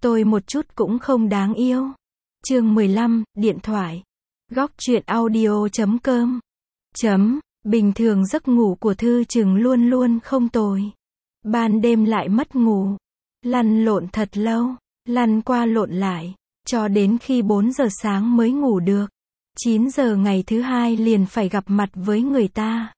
Tôi một chút cũng không đáng yêu. Chương 15, điện thoại. Góc truyện audio.com. Bình thường giấc ngủ của Thư Trừng luôn luôn không tồi. Ban đêm lại mất ngủ. Lăn lộn thật lâu. Lăn qua lộn lại. Cho đến khi 4 giờ sáng mới ngủ được. 9 giờ ngày thứ hai liền phải gặp mặt với người ta.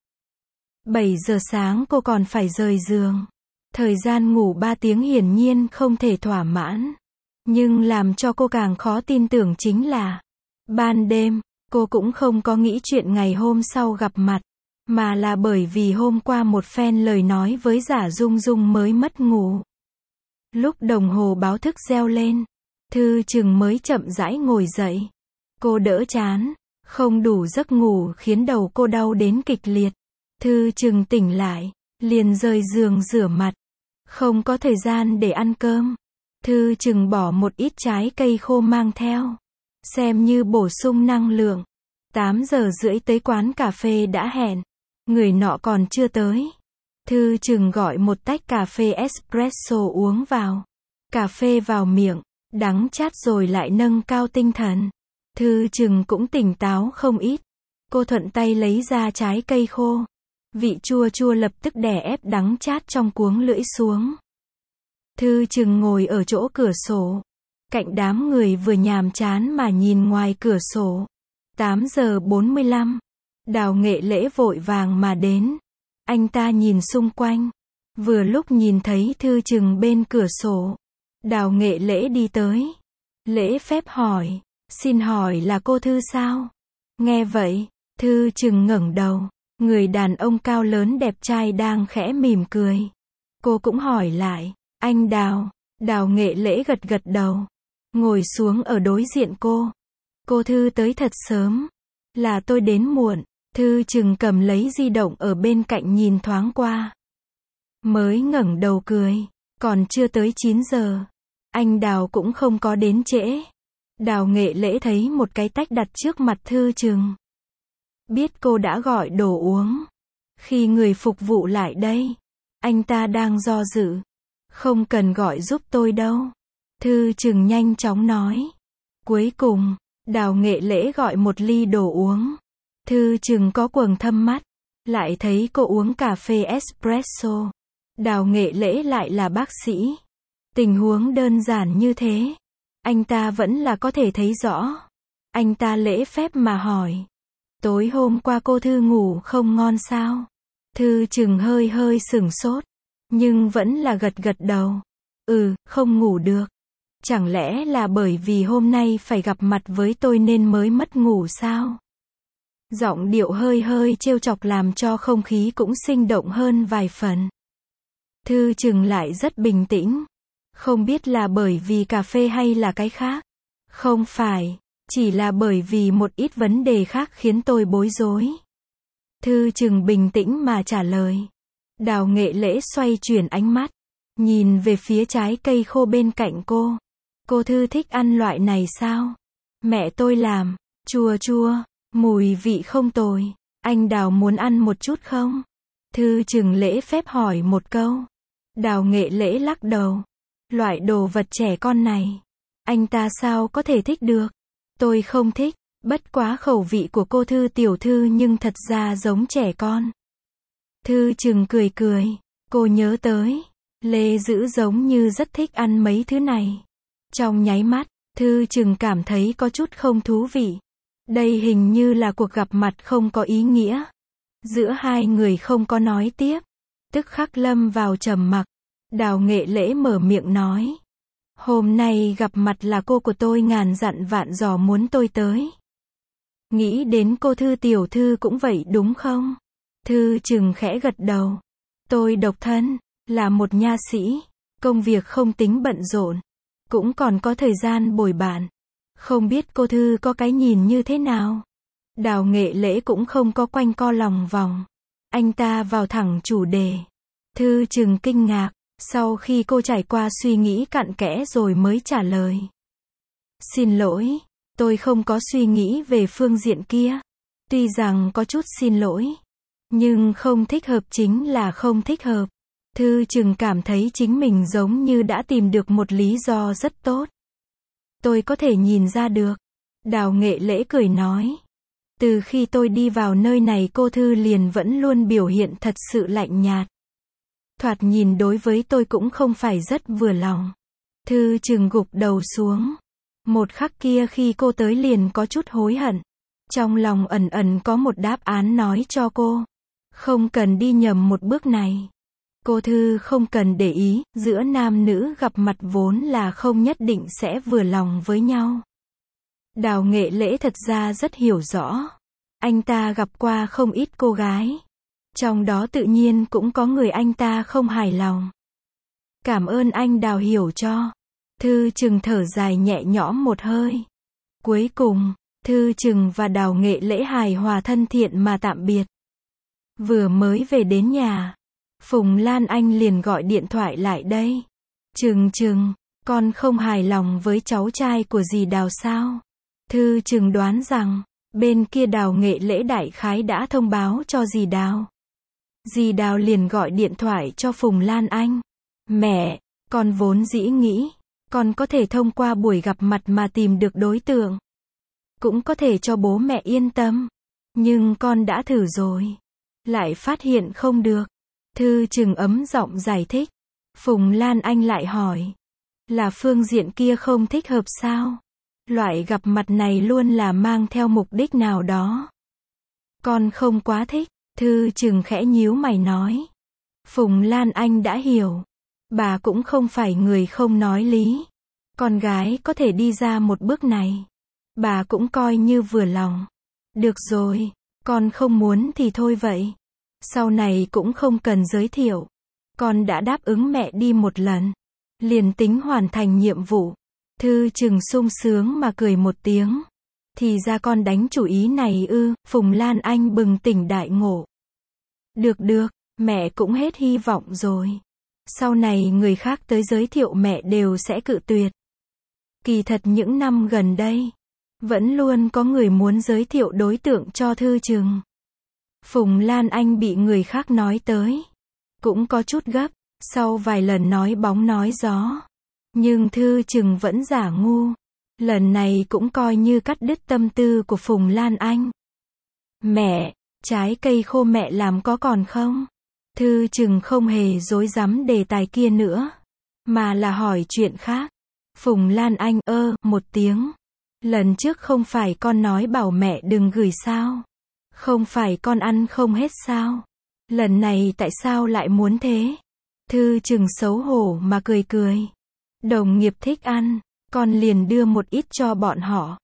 7 giờ sáng cô còn phải rời giường. Thời gian ngủ 3 tiếng hiển nhiên không thể thỏa mãn. Nhưng làm cho cô càng khó tin tưởng chính là ban đêm, cô cũng không có nghĩ chuyện ngày hôm sau gặp mặt, mà là bởi vì hôm qua một phen lời nói với Giả Dung Dung mới mất ngủ. Lúc đồng hồ báo thức reo lên, Thư Trừng mới chậm rãi ngồi dậy. Cô đỡ chán, không đủ giấc ngủ khiến đầu cô đau đến kịch liệt. Thư Trừng tỉnh lại, liền rời giường rửa mặt. Không có thời gian để ăn cơm. Thư Trừng bỏ một ít trái cây khô mang theo, xem như bổ sung năng lượng. 8 giờ rưỡi tới quán cà phê đã hẹn. Người nọ còn chưa tới. Thư Trừng gọi một tách cà phê espresso uống vào. Cà phê vào miệng, đắng chát rồi lại nâng cao tinh thần. Thư Trừng cũng tỉnh táo không ít. Cô thuận tay lấy ra trái cây khô. Vị chua chua lập tức đè ép đắng chát trong cuống lưỡi xuống. Thư Trừng ngồi ở chỗ cửa sổ. Cạnh đám người vừa nhàm chán mà nhìn ngoài cửa sổ. 8 giờ 45. Đào Nghệ Lễ vội vàng mà đến. Anh ta nhìn xung quanh. Vừa lúc nhìn thấy Thư Trừng bên cửa sổ. Đào Nghệ Lễ đi tới. Lễ phép hỏi. Xin hỏi là cô Thư sao? Nghe vậy, Thư Trừng ngẩng đầu. Người đàn ông cao lớn đẹp trai đang khẽ mỉm cười. Cô cũng hỏi lại. Anh Đào. Đào Nghệ Lễ gật gật đầu. Ngồi xuống ở đối diện cô. Cô Thư tới thật sớm. Là tôi đến muộn. Thư Trừng cầm lấy di động ở bên cạnh nhìn thoáng qua. Mới ngẩng đầu cười. Còn chưa tới 9 giờ. Anh Đào cũng không có đến trễ. Đào Nghệ Lễ thấy một cái tách đặt trước mặt Thư Trừng. Biết cô đã gọi đồ uống. Khi người phục vụ lại đây, anh ta đang do dự. Không cần gọi giúp tôi đâu. Thư Trừng nhanh chóng nói. Cuối cùng, Đào Nghệ Lễ gọi một ly đồ uống. Thư Trừng có quầng thâm mắt. Lại thấy cô uống cà phê espresso. Đào Nghệ Lễ lại là bác sĩ. Tình huống đơn giản như thế. Anh ta vẫn là có thể thấy rõ. Anh ta lễ phép mà hỏi. Tối hôm qua cô Thư ngủ không ngon sao? Thư Trừng hơi hơi sửng sốt. Nhưng vẫn là gật gật đầu. Không ngủ được. Chẳng lẽ là bởi vì hôm nay phải gặp mặt với tôi nên mới mất ngủ sao? Giọng điệu hơi hơi trêu chọc làm cho không khí cũng sinh động hơn vài phần. Thư Trừng lại rất bình tĩnh. Không biết là bởi vì cà phê hay là cái khác. Không phải, chỉ là bởi vì một ít vấn đề khác khiến tôi bối rối. Thư Trừng bình tĩnh mà trả lời. Đào Nghệ Lễ xoay chuyển ánh mắt. Nhìn về phía trái cây khô bên cạnh cô. Cô Thư thích ăn loại này sao? Mẹ tôi làm, chua chua, mùi vị không tồi. Anh Đào muốn ăn một chút không? Thư Trừng lễ phép hỏi một câu. Đào Nghệ Lễ lắc đầu. Loại đồ vật trẻ con này, anh ta sao có thể thích được? Tôi không thích, bất quá khẩu vị của cô Thư tiểu thư nhưng thật ra giống trẻ con. Thư Trừng cười cười, cô nhớ tới, Lê Dữ giống như rất thích ăn mấy thứ này. Trong nháy mắt, Thư Trừng cảm thấy có chút không thú vị. Đây hình như là cuộc gặp mặt không có ý nghĩa. Giữa hai người không có nói tiếp. Tức khắc lâm vào trầm mặc. Đào Nghệ Lễ mở miệng nói. Hôm nay gặp mặt là cô của tôi ngàn dặn vạn dò muốn tôi tới. Nghĩ đến cô Thư tiểu thư cũng vậy đúng không? Thư Trừng khẽ gật đầu. Tôi độc thân, là một nha sĩ. Công việc không tính bận rộn. Cũng còn có thời gian bồi bạn. Không biết cô Thư có cái nhìn như thế nào? Đào Nghệ Lễ cũng không có quanh co lòng vòng. Anh ta vào thẳng chủ đề. Thư Trừng kinh ngạc. Sau khi cô trải qua suy nghĩ cặn kẽ rồi mới trả lời. Xin lỗi, tôi không có suy nghĩ về phương diện kia. Tuy rằng có chút xin lỗi, nhưng không thích hợp chính là không thích hợp. Thư Trừng cảm thấy chính mình giống như đã tìm được một lý do rất tốt. Tôi có thể nhìn ra được. Đào Nghệ Lễ cười nói. Từ khi tôi đi vào nơi này cô Thư liền vẫn luôn biểu hiện thật sự lạnh nhạt. Thoạt nhìn đối với tôi cũng không phải rất vừa lòng. Thư Trừng gục đầu xuống. Một khắc kia khi cô tới liền có chút hối hận. Trong lòng ẩn ẩn có một đáp án nói cho cô. Không cần đi nhầm một bước này. Cô Thư không cần để ý, giữa nam nữ gặp mặt vốn là không nhất định sẽ vừa lòng với nhau. Đào Nghệ Lễ thật ra rất hiểu rõ. Anh ta gặp qua không ít cô gái. Trong đó tự nhiên cũng có người anh ta không hài lòng. Cảm ơn anh Đào hiểu cho. Thư Trừng thở dài nhẹ nhõm một hơi. Cuối cùng, Thư Trừng và Đào Nghệ Lễ hài hòa thân thiện mà tạm biệt. Vừa mới về đến nhà, Phùng Lan Anh liền gọi điện thoại lại đây. Trừng, con không hài lòng với cháu trai của dì Đào sao? Thư Trừng đoán rằng, bên kia Đào Nghệ Lễ đại khái đã thông báo cho dì Đào. Dì Đào liền gọi điện thoại cho Phùng Lan Anh. Mẹ, con vốn dĩ nghĩ, con có thể thông qua buổi gặp mặt mà tìm được đối tượng. Cũng có thể cho bố mẹ yên tâm. Nhưng con đã thử rồi. Lại phát hiện không được. Thư Trừng ấm giọng giải thích. Phùng Lan Anh lại hỏi. Là phương diện kia không thích hợp sao? Loại gặp mặt này luôn là mang theo mục đích nào đó. Con không quá thích. Thư Trừng khẽ nhíu mày nói. Phùng Lan Anh đã hiểu. Bà cũng không phải người không nói lý. Con gái có thể đi ra một bước này. Bà cũng coi như vừa lòng. Được rồi, con không muốn thì thôi vậy. Sau này cũng không cần giới thiệu. Con đã đáp ứng mẹ đi một lần. Liền tính hoàn thành nhiệm vụ. Thư Trừng sung sướng mà cười một tiếng. Thì ra con đánh chủ ý này ư? Phùng Lan Anh bừng tỉnh đại ngộ. Được, mẹ cũng hết hy vọng rồi. Sau này người khác tới giới thiệu mẹ đều sẽ cự tuyệt. Kỳ thật những năm gần đây, vẫn luôn có người muốn giới thiệu đối tượng cho Thư Trừng. Phùng Lan Anh bị người khác nói tới. Cũng có chút gấp, sau vài lần nói bóng nói gió. Nhưng Thư Trừng vẫn giả ngu. Lần này cũng coi như cắt đứt tâm tư của Phùng Lan Anh. Mẹ, trái cây khô mẹ làm có còn không? Thư Trừng không hề dối dám đề tài kia nữa. Mà là hỏi chuyện khác. Phùng Lan Anh một tiếng. Lần trước không phải con nói bảo mẹ đừng gửi sao? Không phải con ăn không hết sao? Lần này tại sao lại muốn thế? Thư Trừng xấu hổ mà cười. Đồng nghiệp thích ăn, con liền đưa một ít cho bọn họ.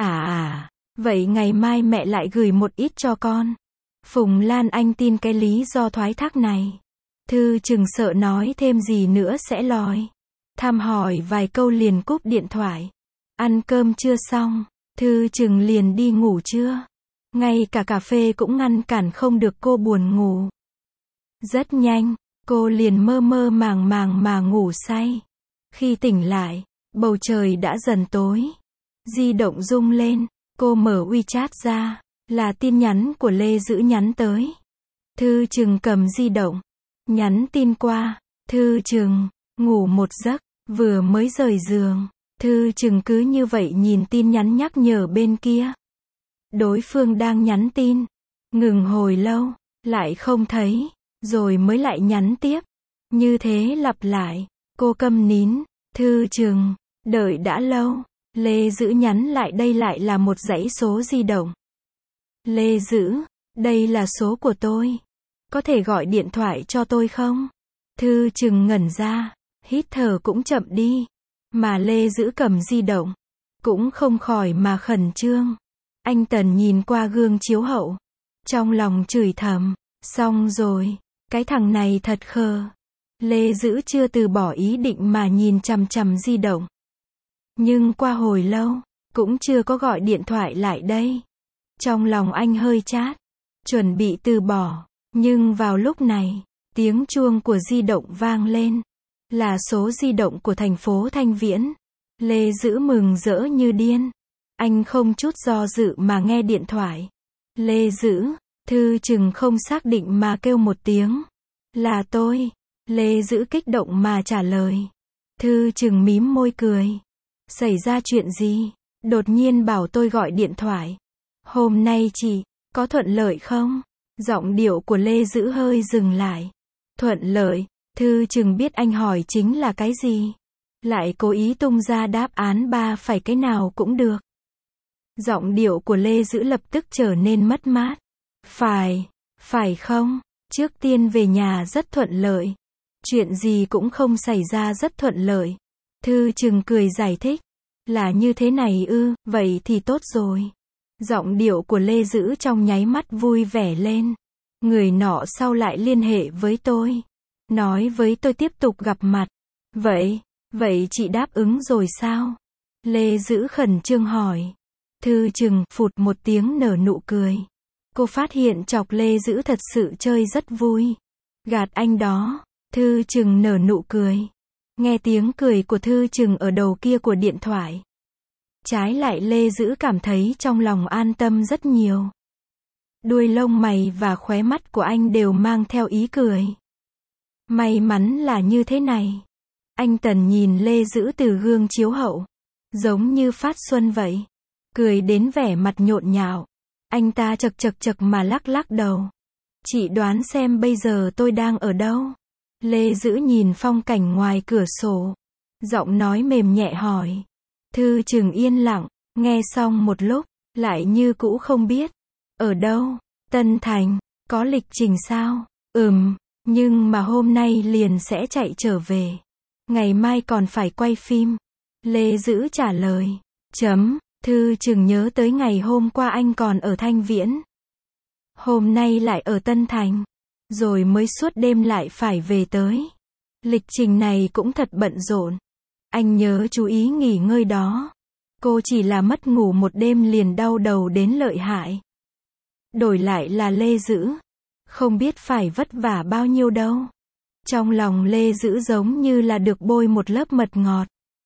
Vậy ngày mai mẹ lại gửi một ít cho con. Phùng Lan Anh tin cái lý do thoái thác này. Thư Trừng sợ nói thêm gì nữa sẽ lòi. Thăm hỏi vài câu liền cúp điện thoại. Ăn cơm chưa xong, Thư Trừng liền đi ngủ trưa. Ngay cả cà phê cũng ngăn cản không được cô buồn ngủ. Rất nhanh, cô liền mơ màng mà ngủ say. Khi tỉnh lại, bầu trời đã dần tối. Di động rung lên, cô mở WeChat ra, là tin nhắn của Lê Dữ nhắn tới. Thư Trừng cầm di động, nhắn tin qua. Thư Trừng, ngủ một giấc, vừa mới rời giường. Thư Trừng cứ như vậy nhìn tin nhắn nhắc nhở bên kia. Đối phương đang nhắn tin. Ngừng hồi lâu, lại không thấy, rồi mới lại nhắn tiếp. Như thế lặp lại, cô câm nín. Thư Trừng, đợi đã lâu. Lê Dữ nhắn lại đây lại là một dãy số di động. Lê Dữ, đây là số của tôi. Có thể gọi điện thoại cho tôi không? Thư Trừng ngẩn ra, hít thở cũng chậm đi. Mà Lê Dữ cầm di động, cũng không khỏi mà khẩn trương. Anh Tần nhìn qua gương chiếu hậu, trong lòng chửi thầm, xong rồi, cái thằng này thật khờ. Lê Dữ chưa từ bỏ ý định mà nhìn chằm di động. Nhưng qua hồi lâu, cũng chưa có gọi điện thoại lại đây. Trong lòng anh hơi chát, chuẩn bị từ bỏ. Nhưng vào lúc này, tiếng chuông của di động vang lên. Là số di động của thành phố Thanh Viễn. Lê Dữ mừng rỡ như điên. Anh không chút do dự mà nghe điện thoại. Lê Dữ, Thư Trừng không xác định mà kêu một tiếng. Là tôi. Lê Dữ kích động mà trả lời. Thư Trừng mím môi cười. Xảy ra chuyện gì? Đột nhiên bảo tôi gọi điện thoại. Hôm nay chị, có thuận lợi không? Giọng điệu của Lê Dữ hơi dừng lại. Thuận lợi, Thư Trừng biết anh hỏi chính là cái gì. Lại cố ý tung ra đáp án ba phải cái nào cũng được. Giọng điệu của Lê Dữ lập tức trở nên mất mát. Phải không? Trước tiên về nhà rất thuận lợi. Chuyện gì cũng không xảy ra rất thuận lợi. Thư Trừng cười giải thích. Là như thế này ư, vậy thì tốt rồi. Giọng điệu của Lê Dữ trong nháy mắt vui vẻ lên. Người nọ sau lại liên hệ với tôi. Nói với tôi tiếp tục gặp mặt. Vậy chị đáp ứng rồi sao? Lê Dữ khẩn trương hỏi. Thư Trừng phụt một tiếng nở nụ cười. Cô phát hiện chọc Lê Dữ thật sự chơi rất vui. Gạt anh đó. Thư Trừng nở nụ cười. Nghe tiếng cười của Thư Trừng ở đầu kia của điện thoại. Trái lại Lê Dữ cảm thấy trong lòng an tâm rất nhiều. Đuôi lông mày và khóe mắt của anh đều mang theo ý cười. May mắn là như thế này. Anh Tần nhìn Lê Dữ từ gương chiếu hậu. Giống như phát xuân vậy. Cười đến vẻ mặt nhộn nhạo. Anh ta chật mà lắc đầu. Chị đoán xem bây giờ tôi đang ở đâu? Lê Dữ nhìn phong cảnh ngoài cửa sổ. Giọng nói mềm nhẹ hỏi. Thư Trừng yên lặng, nghe xong một lúc, lại như cũ không biết. Ở đâu? Tân Thành, có lịch trình sao? Nhưng mà hôm nay liền sẽ chạy trở về. Ngày mai còn phải quay phim. Lê Dữ trả lời. Thư Trừng nhớ tới ngày hôm qua anh còn ở Thanh Viễn. Hôm nay lại ở Tân Thành. Rồi mới suốt đêm lại phải về tới. Lịch trình này cũng thật bận rộn. Anh nhớ chú ý nghỉ ngơi đó. Cô chỉ là mất ngủ một đêm liền đau đầu đến lợi hại. Đổi lại là Lê Dữ. Không biết phải vất vả bao nhiêu đâu. Trong lòng Lê Dữ giống như là được bôi một lớp mật ngọt.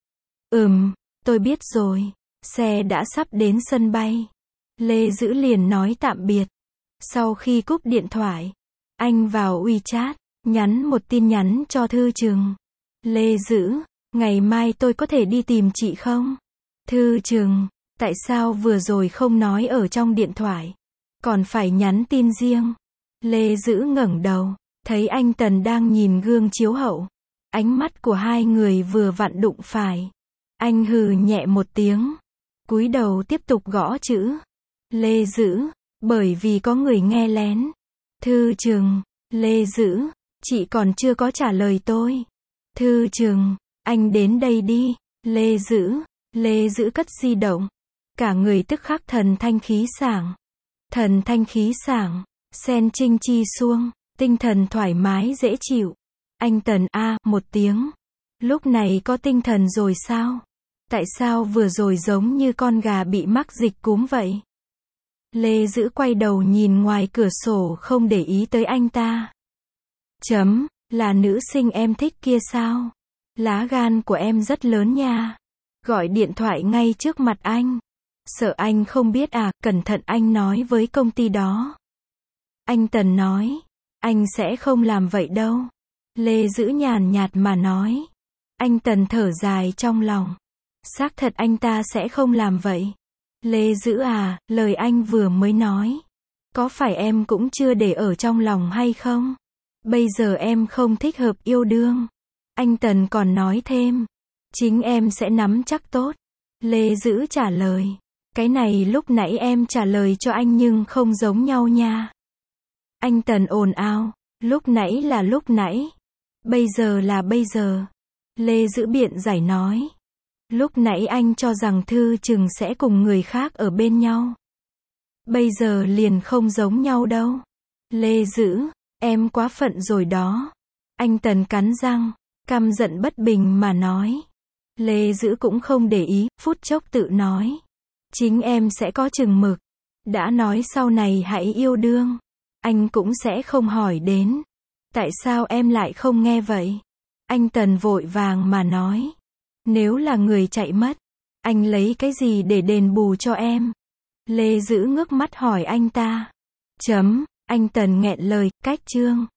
Tôi biết rồi. Xe đã sắp đến sân bay. Lê Dữ liền nói tạm biệt. Sau khi cúp điện thoại, anh vào WeChat, nhắn một tin nhắn cho Thư Trừng. Lê Dữ, ngày mai tôi có thể đi tìm chị không? Thư Trừng, tại sao vừa rồi không nói ở trong điện thoại? Còn phải nhắn tin riêng. Lê Dữ ngẩng đầu, thấy anh Tần đang nhìn gương chiếu hậu. Ánh mắt của hai người vừa vặn đụng phải. Anh hừ nhẹ một tiếng. Cúi đầu tiếp tục gõ chữ. Lê Dữ, bởi vì có người nghe lén. Thư Trừng, Lê Dữ, chị còn chưa có trả lời tôi. Thư Trừng, anh đến đây đi. Lê Dữ cất di động. Cả người tức khắc thần thanh khí sảng. Thần thanh khí sảng, sen trinh chi xuông, tinh thần thoải mái dễ chịu. Anh Tần một tiếng. Lúc này có tinh thần rồi sao? Tại sao vừa rồi giống như con gà bị mắc dịch cúm vậy? Lê Dữ quay đầu nhìn ngoài cửa sổ không để ý tới anh ta. Là nữ sinh em thích kia sao? Lá gan của em rất lớn nha. Gọi điện thoại ngay trước mặt anh. Sợ anh không biết à, cẩn thận anh nói với công ty đó. Anh Tần nói. Anh sẽ không làm vậy đâu. Lê Dữ nhàn nhạt mà nói. Anh Tần thở dài trong lòng. Xác thật anh ta sẽ không làm vậy. Lê Dữ lời anh vừa mới nói. Có phải em cũng chưa để ở trong lòng hay không? Bây giờ em không thích hợp yêu đương. Anh Tần còn nói thêm. Chính em sẽ nắm chắc tốt. Lê Dữ trả lời. Cái này lúc nãy em trả lời cho anh nhưng không giống nhau nha. Anh Tần ồn ào. Lúc nãy là lúc nãy. Bây giờ là bây giờ. Lê Dữ biện giải nói. Lúc nãy anh cho rằng Thư Trừng sẽ cùng người khác ở bên nhau. Bây giờ liền không giống nhau đâu. Lê Dữ, em quá phận rồi đó. Anh Tần cắn răng, căm giận bất bình mà nói. Lê Dữ cũng không để ý, phút chốc tự nói. Chính em sẽ có chừng mực. Đã nói sau này hãy yêu đương. Anh cũng sẽ không hỏi đến. Tại sao em lại không nghe vậy? Anh Tần vội vàng mà nói. Nếu là người chạy mất, anh lấy cái gì để đền bù cho em? Lê Dữ ngước mắt hỏi anh ta. Anh Tần nghẹn lời, cách chương.